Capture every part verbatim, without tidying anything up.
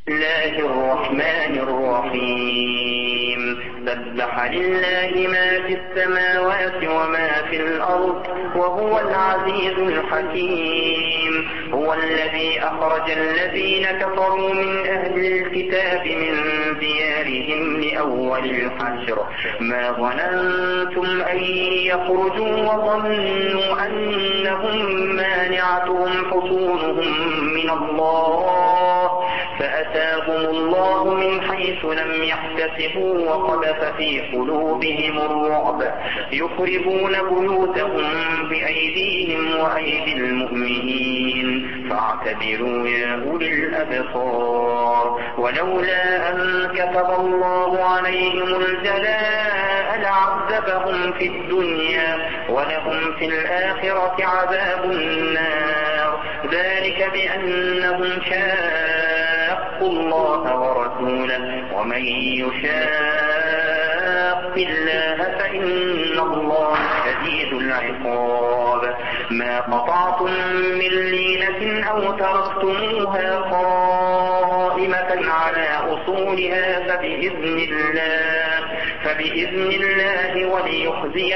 الله الرحمن الرحيم سبح لله ما في السماوات وما في الأرض وهو العزيز الحكيم هو الذي أخرج الذين كفروا من أهل الكتاب من ديارهم لأول الحشر ما ظننتم أن يخرجوا وظنوا أنهم مانعتهم حصونهم من الله فأتاهم الله من حيث لم يحتسبوا وقذف في قلوبهم الرعب يخربون بيوتهم بأيديهم وأيدي المؤمنين فاعتبروا يا أولي الأبصار ولولا أن كتب الله عليهم الجلاء لعذبهم في الدنيا ولهم في الآخرة عذاب النار ذلك بأنهم شاقوا الله ورسوله ومن يشاق الله فإن الله شديد العقاب ما قطعتم من لينة أو تركتموها قائمة على أصولها فبإذن الله فبإذن الله وليخزي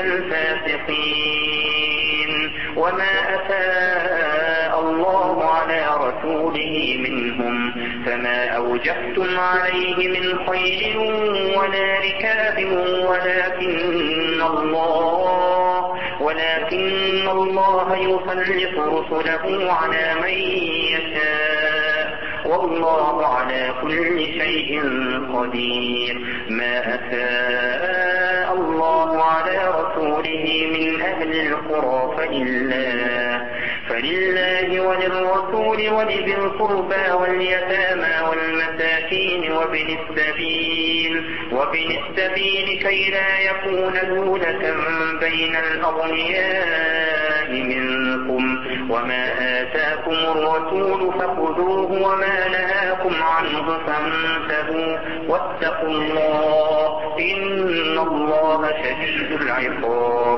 الفاسقين وما أفاء الله على رسوله منهم فما أوجفتم عليه من خيل ولا ركاب ولكن الله ولكن الله يسلط رسله على من يشاء والله على كل شيء قدير ما أفاء الله على رسوله من أهل القرى فلله فلله وللرسول ولذي القربى واليتامى والمساكين وابن السبيل وابن السبيل كي لا يكون دولة بين الأغنياء منكم وما آتاكم الرسول فخذوه وما نهاكم عنه فانتهوا واتقوا الله إن الله شديد العقاب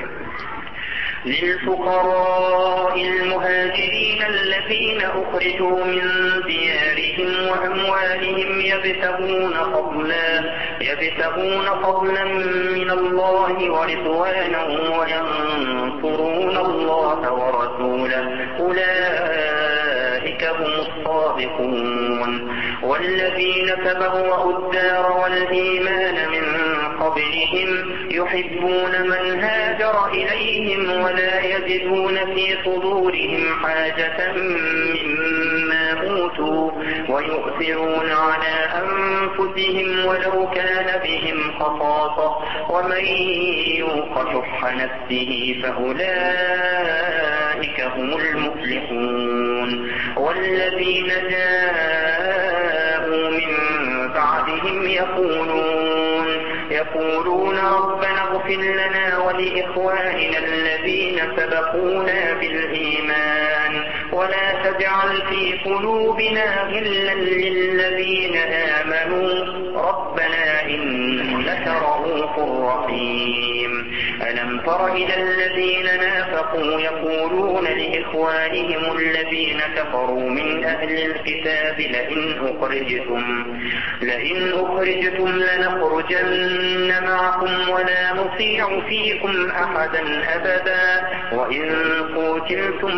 للفقراء المهاجرين الذين أخرجوا من ديارهم وأموالهم يبتغون فضلا يبتغون فضلا من الله ورضوانا وينصرون الله ورسوله أولئك هم الصادقون والذين تبوأوا الدار والإيمان من قبلهم يحبون من هاجر إليهم ولا يجدون في صدورهم حاجة مما أوتوا ويؤثرون على أنفسهم ولو كان بهم خصاصة ومن يوق شح نفسه فأولئك هم المفلحون والذين جاءوا من بعدهم يقولون يقولون ربنا اغفر لنا ولإخواننا الذين سبقونا بالإيمان ولا تجعل في قلوبنا غلا للذين آمنوا ربنا إنك رؤوف رحيم ألم تر إلى الذين نافقوا يقولون لإخوانهم الذين كفروا من أهل الكتاب لئن أخرجتم لئن أخرجتم لنخرجن معكم ولا نطيع فيكم أحدا أبدا وإن قتلتم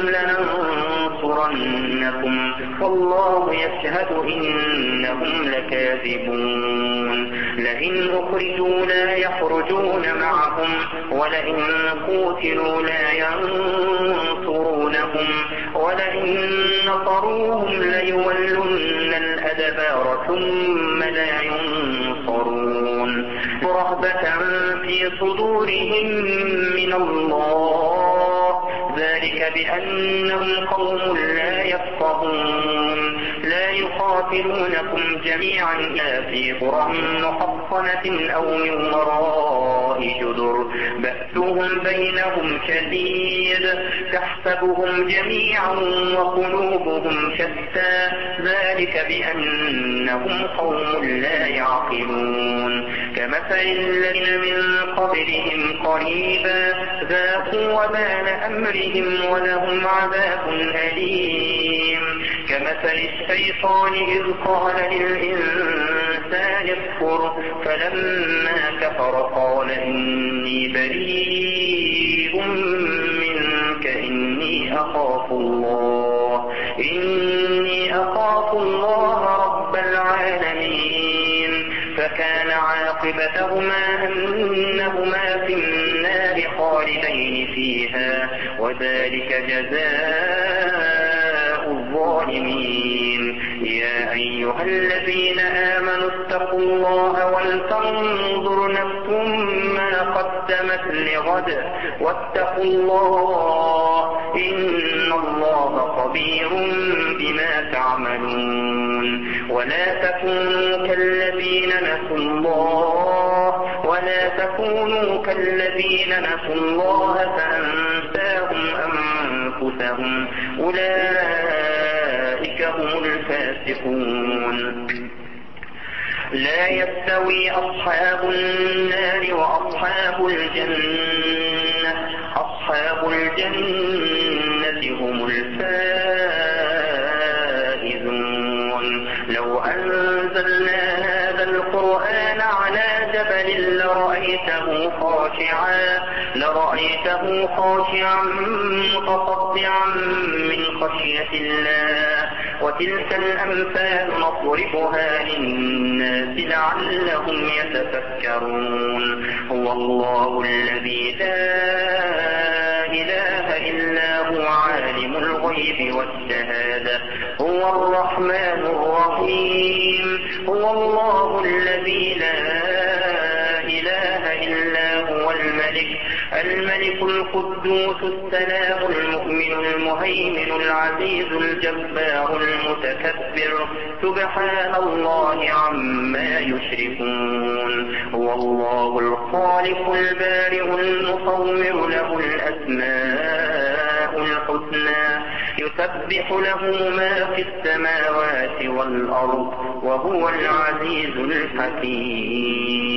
لننصرنكم والله يشهد إنهم لكاذبون لئن أخرجوا لا يخرجون معهم ولئن قتلوا لا ينصرونهم ولئن نصروهم ليولن الأدبار ثم لا ينصرون رهبة في صدورهم من الله ذلك بأنهم قوم لا يفقهون لا يقاتلونكم جميعا إلا في قرى محصنة أو من وراء جدر بأسهم بينهم شديد تحسبهم جميعا وقلوبهم شتى ذلك بأنهم قوم لا يعقلون كمثل الذين من قبلهم قريبا ذاقوا وبال أمرهم ولهم عذاب أليم كمثل الشيطان إذ قال للإنسان اكفر فلما كفر قال إني بريء منك إني أخاف الله إني أخاف الله رب العالمين فكان عاقبتهما أنهما في النار خالدين فيها وذلك جزاء الظالمين. يا أيها الذين آمنوا اتقوا الله ولتنظر نفس ما قدمت لغد واتقوا الله إن الله خبير بما تعملون. ولا تكونوا كالذين نسوا الله ولا تكونوا كالذين نسوا الله فأنساهم أنفسهم أولئك هم الفاسقون. لا يستوي أصحاب النار وأصحاب الجنة أصحاب الجنة هم الفائزون. لو أنزلنا هذا القرآن على جبل لرأيته خاشعا لرأيته خاشعا متصدعا من خشية الله وتلك الأمثال نضربها للناس لعلهم يتفكرون. هو الله الذي لا إله إلا هو عالم الغيب والشهادة هو الرحمن الرحيم. هو الله الذي لا إله إلا هو الملك الملك القدوس السلام المؤمن المهيمن العزيز الجبار المتكبر سبحان الله عما يشركون. هو الله الخالق البارئ المصور له الأسماء الحسنى يسبح له ما في السماوات والأرض وهو العزيز الحكيم.